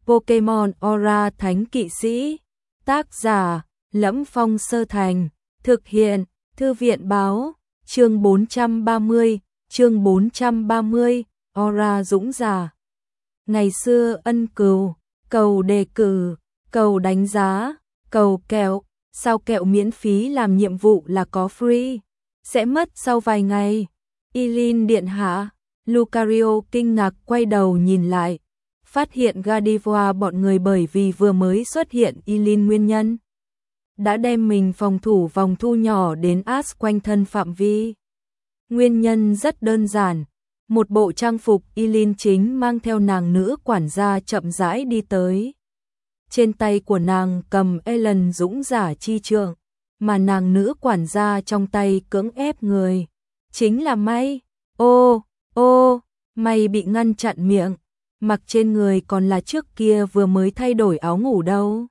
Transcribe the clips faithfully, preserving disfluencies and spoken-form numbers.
Pokemon Aura Thánh Kỵ Sĩ. Tác giả: Lẫm Phong Sơ Thành. Thực hiện: Thư viện báo. Chương bốn trăm ba mươi. Chương bốn trăm ba mươi. Aura dũng giả. Ngày xưa ân cừu, cầu đề cử, cầu đánh giá, cầu kẹo, sao kẹo miễn phí làm nhiệm vụ là có free, sẽ mất sau vài ngày. Eileen điện hạ. Lucario kinh ngạc quay đầu nhìn lại, phát hiện Gardevoir bọn người bởi vì vừa mới xuất hiện Eileen nguyên nhân đã đem mình phòng thủ vòng thu nhỏ đến Ash quanh thân phạm vi. Nguyên nhân rất đơn giản, một bộ trang phục Eileen chính mang theo nàng nữ quản gia chậm rãi đi tới. Trên tay của nàng cầm Ellen dũng giả chi trượng, mà nàng nữ quản gia trong tay cưỡng ép người. Chính là May. Ô, ô, May bị ngăn chặn miệng, mặc trên người còn là trước kia vừa mới thay đổi áo ngủ đâu.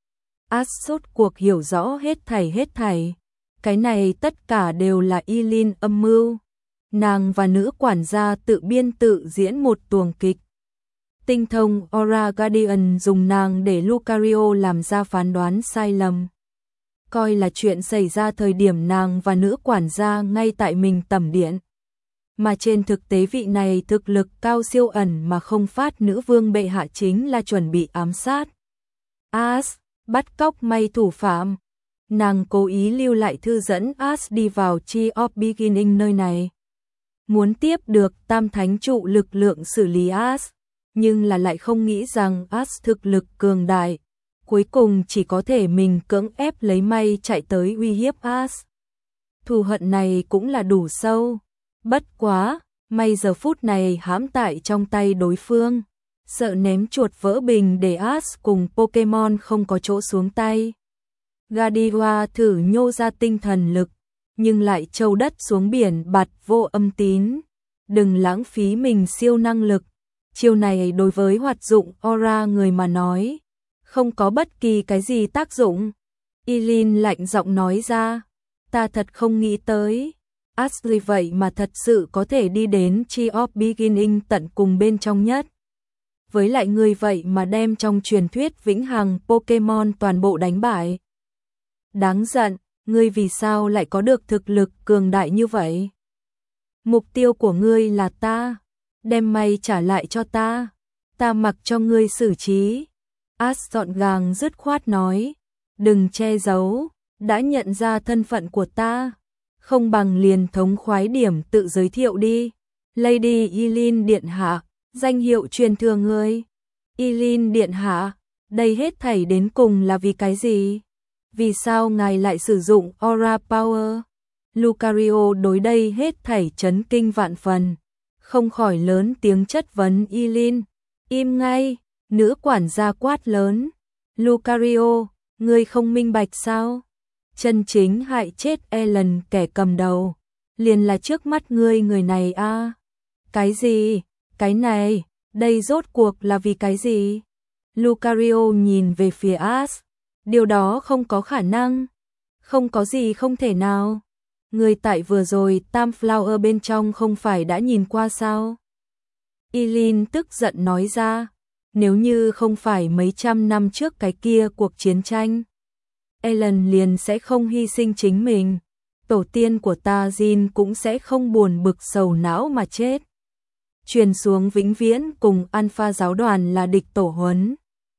Ash sốt cuộc hiểu rõ hết thảy hết thảy. Cái này tất cả đều là Eileen âm mưu. Nàng và nữ quản gia tự biên tự diễn một tuồng kịch. Tinh thông Aura Guardian dùng nàng để Lucario làm ra phán đoán sai lầm. Coi là chuyện xảy ra thời điểm nàng và nữ quản gia ngay tại mình tẩm điện. Mà trên thực tế vị này thực lực cao siêu ẩn mà không phát nữ vương bệ hạ chính là chuẩn bị ám sát Ash, bắt cóc May thủ phạm. Nàng cố ý lưu lại thư dẫn Ash đi vào Tree of Beginning nơi này, muốn tiếp được tam thánh trụ lực lượng xử lý Ash, nhưng là lại không nghĩ rằng Ash thực lực cường đại, cuối cùng chỉ có thể mình cưỡng ép lấy May chạy tới uy hiếp Ash. Thù hận này cũng là đủ sâu. Bất quá, May giờ phút này hãm tại trong tay đối phương, sợ ném chuột vỡ bình để Ash cùng Pokemon không có chỗ xuống tay. Gardevoir thử nhô ra tinh thần lực, nhưng lại trâu đất xuống biển bạt vô âm tín. Đừng lãng phí mình siêu năng lực. Chiêu này đối với hoạt dụng Aura người mà nói, không có bất kỳ cái gì tác dụng. Eileen lạnh giọng nói ra, ta thật không nghĩ tới. Ashley vậy mà thật sự có thể đi đến Tree of Beginning tận cùng bên trong nhất. Với lại người vậy mà đem trong truyền thuyết vĩnh hằng Pokemon toàn bộ đánh bại. Đáng giận, ngươi vì sao lại có được thực lực cường đại như vậy? Mục tiêu của ngươi là ta, đem May trả lại cho ta, ta mặc cho ngươi xử trí. Ash gọn gàng dứt khoát nói, đừng che giấu, đã nhận ra thân phận của ta, không bằng liền thống khoái điểm tự giới thiệu đi. Lady Eileen điện hạ, danh hiệu truyền thừa ngươi. Eileen điện hạ, đây hết thảy đến cùng là vì cái gì? Vì sao ngài lại sử dụng Aura Power? Lucario đối đây hết thảy chấn kinh vạn phần, không khỏi lớn tiếng chất vấn Eileen. Im ngay, nữ quản gia quát lớn. Lucario, ngươi không minh bạch sao? Chân chính hại chết Ellen kẻ cầm đầu, liền là trước mắt ngươi người này a. À? Cái gì? Cái này, đây rốt cuộc là vì cái gì? Lucario nhìn về phía Ash. Điều đó không có khả năng. Không có gì không thể nào. Người tại vừa rồi Tam Flower bên trong không phải đã nhìn qua sao? Eileen tức giận nói ra. Nếu như không phải mấy trăm năm trước cái kia cuộc chiến tranh, Ellen liền sẽ không hy sinh chính mình. Tổ tiên của ta Jin cũng sẽ không buồn bực sầu não mà chết. Truyền xuống vĩnh viễn cùng Alpha giáo đoàn là địch tổ huấn.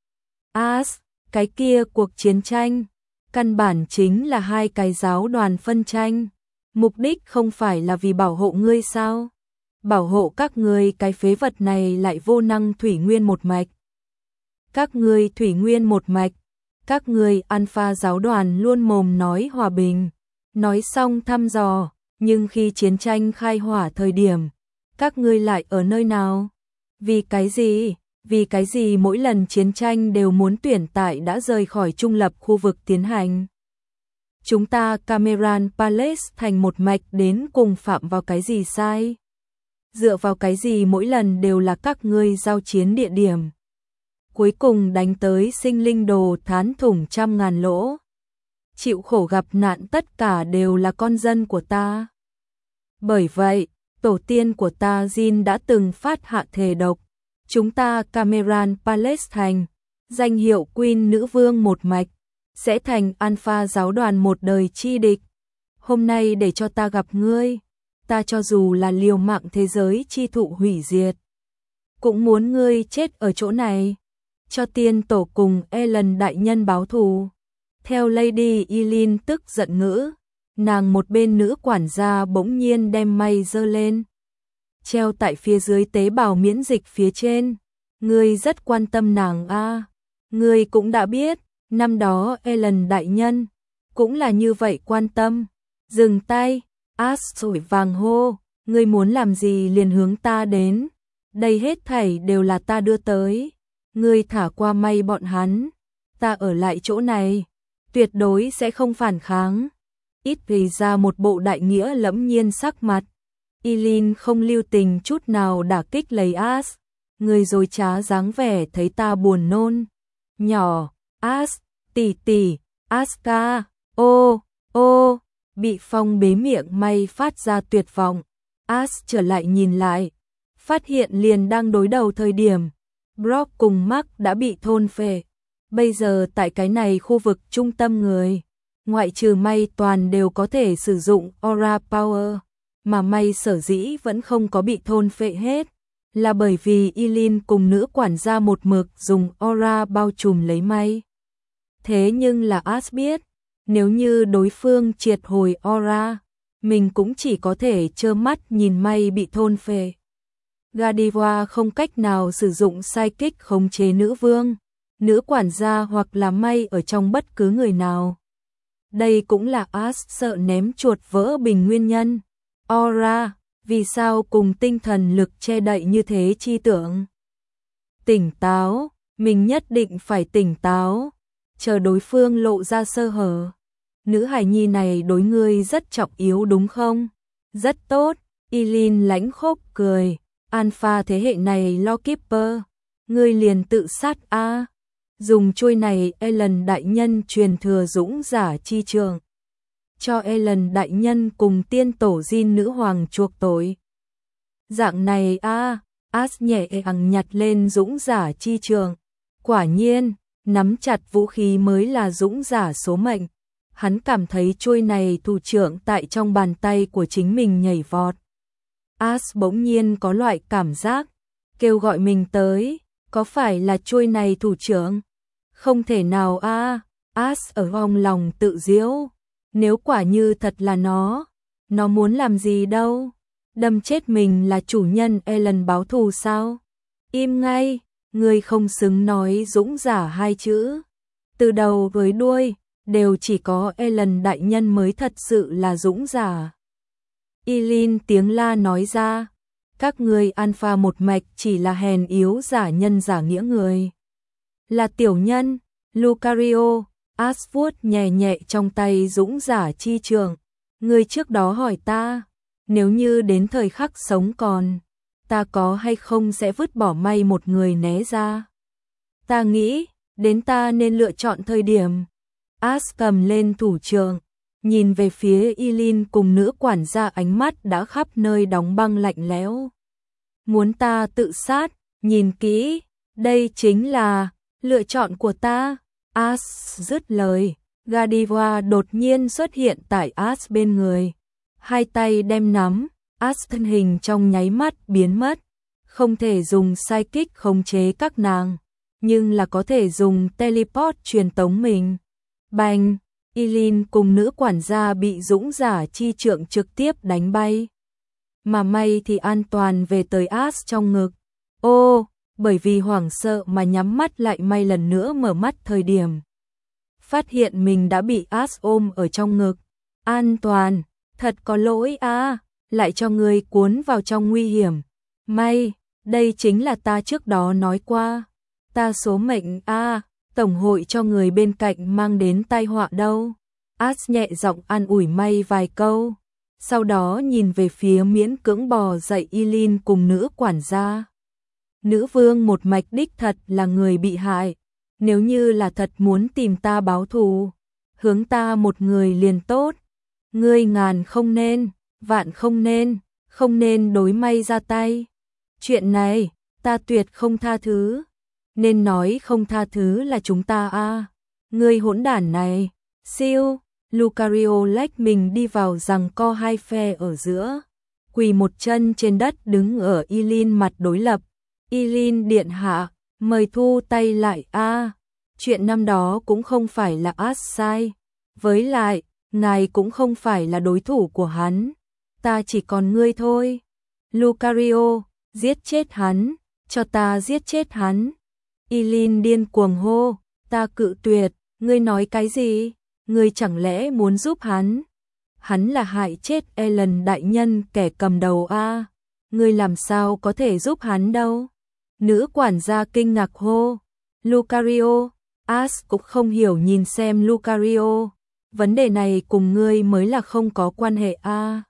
Ash, cái kia cuộc chiến tranh, căn bản chính là hai cái giáo đoàn phân tranh. Mục đích không phải là vì bảo hộ ngươi sao? Bảo hộ các ngươi cái phế vật này lại vô năng thủy nguyên một mạch. Các ngươi thủy nguyên một mạch. Các ngươi Alpha giáo đoàn luôn mồm nói hòa bình, nói xong thăm dò, nhưng khi chiến tranh khai hỏa thời điểm, các ngươi lại ở nơi nào? Vì cái gì? Vì cái gì mỗi lần chiến tranh đều muốn tuyển tại đã rời khỏi trung lập khu vực tiến hành? Chúng ta Cameron Palace thành một mạch đến cùng phạm vào cái gì sai? Dựa vào cái gì mỗi lần đều là các ngươi giao chiến địa điểm? Cuối cùng đánh tới sinh linh đồ thán thủng trăm ngàn lỗ. Chịu khổ gặp nạn tất cả đều là con dân của ta. Bởi vậy, tổ tiên của ta Jin đã từng phát hạ thề độc, Chúng ta Cameron Palace thành, danh hiệu Queen nữ vương một mạch, sẽ thành Alpha giáo đoàn một đời chi địch. Hôm nay để cho ta gặp ngươi, ta cho dù là liều mạng thế giới chi thụ hủy diệt, cũng muốn ngươi chết ở chỗ này, cho tiên tổ cùng Ellen đại nhân báo thù. Theo Lady Eileen tức giận ngữ, nàng một bên nữ quản gia bỗng nhiên đem may giơ lên, treo tại phía dưới tế bào miễn dịch phía trên. Ngươi rất quan tâm nàng a, à. Ngươi cũng đã biết, năm đó Ellen đại nhân cũng là như vậy quan tâm. Dừng tay, Ash sủi vàng hô, ngươi muốn làm gì liền hướng ta đến, đây hết thảy đều là ta đưa tới, ngươi thả qua may bọn hắn, ta ở lại chỗ này, tuyệt đối sẽ không phản kháng. Ít vì ra một bộ đại nghĩa lẫm nhiên sắc mặt, Eileen không lưu tình chút nào đả kích lấy Ash, ngươi dối trá dáng vẻ thấy ta buồn nôn. Nhỏ, Ash, tỷ tỷ, Ash ca, ô, ô. Bị phong bế miệng may phát ra tuyệt vọng. Ash trở lại nhìn lại, phát hiện liền đang đối đầu thời điểm Brock cùng Mark đã bị thôn phệ. Bây giờ tại cái này khu vực trung tâm người, ngoại trừ may toàn đều có thể sử dụng Aura Power, mà may sở dĩ vẫn không có bị thôn phệ hết, là bởi vì Eileen cùng nữ quản gia một mực dùng Aura bao trùm lấy may. Thế nhưng là Ash biết, nếu như đối phương triệt hồi Aura, mình cũng chỉ có thể trơ mắt nhìn may bị thôn phệ. Godiva không cách nào sử dụng psychic khống chế nữ vương, nữ quản gia hoặc là may ở trong bất cứ người nào. Đây cũng là Ash sợ ném chuột vỡ bình nguyên nhân. Aura, vì sao cùng tinh thần lực che đậy như thế chi tưởng? Tỉnh táo, mình nhất định phải tỉnh táo, chờ đối phương lộ ra sơ hở. Nữ hài nhi này đối ngươi rất trọng yếu đúng không? Rất tốt, Eileen lãnh khốc cười, Alpha thế hệ này lo Keeper, ngươi liền tự sát a. À. Dùng chuôi này Ellen đại nhân truyền thừa dũng giả chi trường, cho Ellen đại nhân cùng tiên tổ Jin nữ hoàng chuộc tội. Dạng này a, à, Ash nhẹ nhàng nhặt lên dũng giả chi trường. Quả nhiên, nắm chặt vũ khí mới là dũng giả số mệnh. Hắn cảm thấy chuôi này thủ trưởng tại trong bàn tay của chính mình nhảy vọt. Ash bỗng nhiên có loại cảm giác, kêu gọi mình tới, có phải là chuôi này thủ trưởng? Không thể nào a, à, Ash ở trong lòng tự giễu, nếu quả như thật là nó, nó muốn làm gì đâu? Đâm chết mình là chủ nhân Ellen báo thù sao? Im ngay, ngươi không xứng nói dũng giả hai chữ. Từ đầu với đuôi, đều chỉ có Ellen đại nhân mới thật sự là dũng giả. Eileen tiếng la nói ra, các ngươi Alpha một mạch chỉ là hèn yếu giả nhân giả nghĩa người. Là tiểu nhân, Lucario, Ash vuốt nhẹ nhẹ trong tay dũng giả chi trường. Ngươi trước đó hỏi ta, nếu như đến thời khắc sống còn, ta có hay không sẽ vứt bỏ may một người né ra. Ta nghĩ, đến ta nên lựa chọn thời điểm. Ash cầm lên thủ trường, nhìn về phía Eileen cùng nữ quản gia, ánh mắt đã khắp nơi đóng băng lạnh lẽo. Muốn ta tự sát, nhìn kỹ, đây chính là lựa chọn của ta. Ash dứt lời, Godiva đột nhiên xuất hiện tại Ash bên người, hai tay đem nắm, Ash thân hình trong nháy mắt biến mất, không thể dùng psychic khống chế các nàng, nhưng là có thể dùng teleport truyền tống mình. Bành, Eileen cùng nữ quản gia bị dũng giả chi trượng trực tiếp đánh bay. Mà may thì an toàn về tới Ash trong ngực. Ô, bởi vì hoảng sợ mà nhắm mắt lại, may lần nữa mở mắt thời điểm phát hiện mình đã bị Ash ôm ở trong ngực. An toàn, thật có lỗi a, à, lại cho người cuốn vào trong nguy hiểm. May, đây chính là ta trước đó nói qua. Ta số mệnh a, à, tổng hội cho người bên cạnh mang đến tai họa đâu. Ash nhẹ giọng an ủi may vài câu, sau đó nhìn về phía miễn cưỡng bò dậy Eileen cùng nữ quản gia. Nữ vương một mạch đích thật là người bị hại, nếu như là thật muốn tìm ta báo thù, hướng ta một người liền tốt. Ngươi ngàn không nên, vạn không nên, không nên đối may ra tay. Chuyện này, ta tuyệt không tha thứ. Nên nói không tha thứ là chúng ta a à. Ngươi hỗn đản này. Siêu, Lucario lách mình đi vào giằng co hai phe ở giữa. Quỳ một chân trên đất đứng ở Ylin mặt đối lập. Ylin điện hạ, mời thu tay lại a à. Chuyện năm đó cũng không phải là As sai. Với lại, ngài cũng không phải là đối thủ của hắn. Ta chỉ còn ngươi thôi. Lucario, giết chết hắn, cho ta giết chết hắn. Ylin điên cuồng hô, ta cự tuyệt, ngươi nói cái gì? Ngươi chẳng lẽ muốn giúp hắn? Hắn là hại chết Ellen đại nhân kẻ cầm đầu a à? Ngươi làm sao có thể giúp hắn đâu? Nữ quản gia kinh ngạc hô. Lucario, As cũng không hiểu nhìn xem Lucario. Vấn đề này cùng ngươi mới là không có quan hệ a à?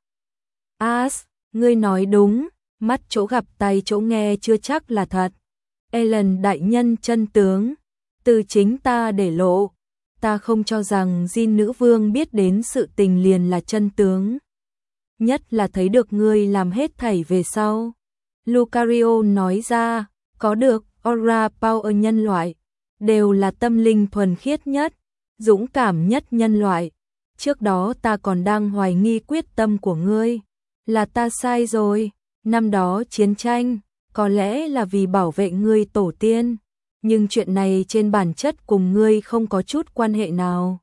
As, ngươi nói đúng, mắt chỗ gặp tay chỗ nghe chưa chắc là thật. Ellen đại nhân chân tướng, từ chính ta để lộ. Ta không cho rằng Jin nữ vương biết đến sự tình liền là chân tướng. Nhất là thấy được ngươi làm hết thảy về sau. Lucario nói ra, có được aura power nhân loại, đều là tâm linh thuần khiết nhất, dũng cảm nhất nhân loại. Trước đó ta còn đang hoài nghi quyết tâm của ngươi. Là ta sai rồi, năm đó chiến tranh, có lẽ là vì bảo vệ ngươi tổ tiên. Nhưng chuyện này trên bản chất cùng ngươi không có chút quan hệ nào.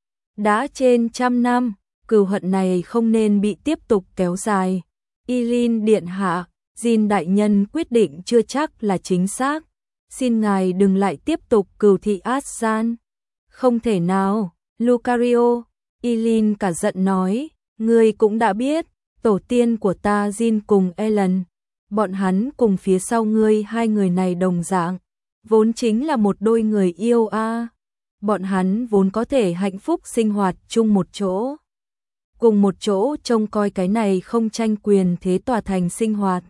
Đã trên trăm năm, cừu hận này không nên bị tiếp tục kéo dài. Ylin điện hạ, Jin đại nhân quyết định chưa chắc là chính xác. Xin ngài đừng lại tiếp tục cừu thị As-san. Không thể nào, Lucario, Ylin cả giận nói, ngươi cũng đã biết, tổ tiên của ta Jin cùng Ellen, bọn hắn cùng phía sau ngươi hai người này đồng dạng. Vốn chính là một đôi người yêu a à. Bọn hắn vốn có thể hạnh phúc sinh hoạt chung một chỗ. Cùng một chỗ trông coi cái này không tranh quyền thế tòa thành sinh hoạt.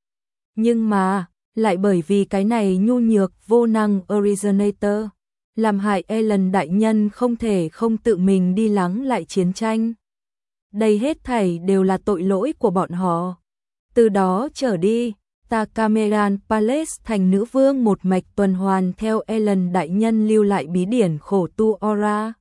Nhưng mà, lại bởi vì cái này nhu nhược vô năng originator, làm hại Ellen đại nhân không thể không tự mình đi lắng lại chiến tranh. Đây hết thảy đều là tội lỗi của bọn họ. Từ đó trở đi, ta Cameron Palace thành nữ vương một mạch tuần hoàn theo Ellen đại nhân lưu lại bí điển khổ tu aura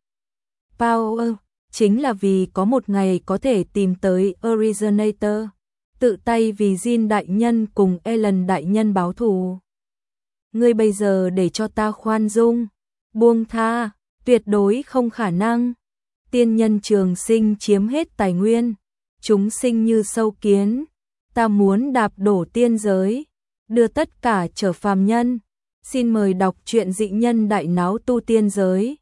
power, chính là vì có một ngày có thể tìm tới originator, tự tay vì Jin đại nhân cùng Ellen đại nhân báo thù. Ngươi bây giờ để cho ta khoan dung, buông tha, tuyệt đối không khả năng. Tiên nhân trường sinh chiếm hết tài nguyên, chúng sinh như sâu kiến. Ta muốn đạp đổ tiên giới, đưa tất cả trở phàm nhân. Xin mời đọc truyện Dị nhân đại náo tu tiên giới.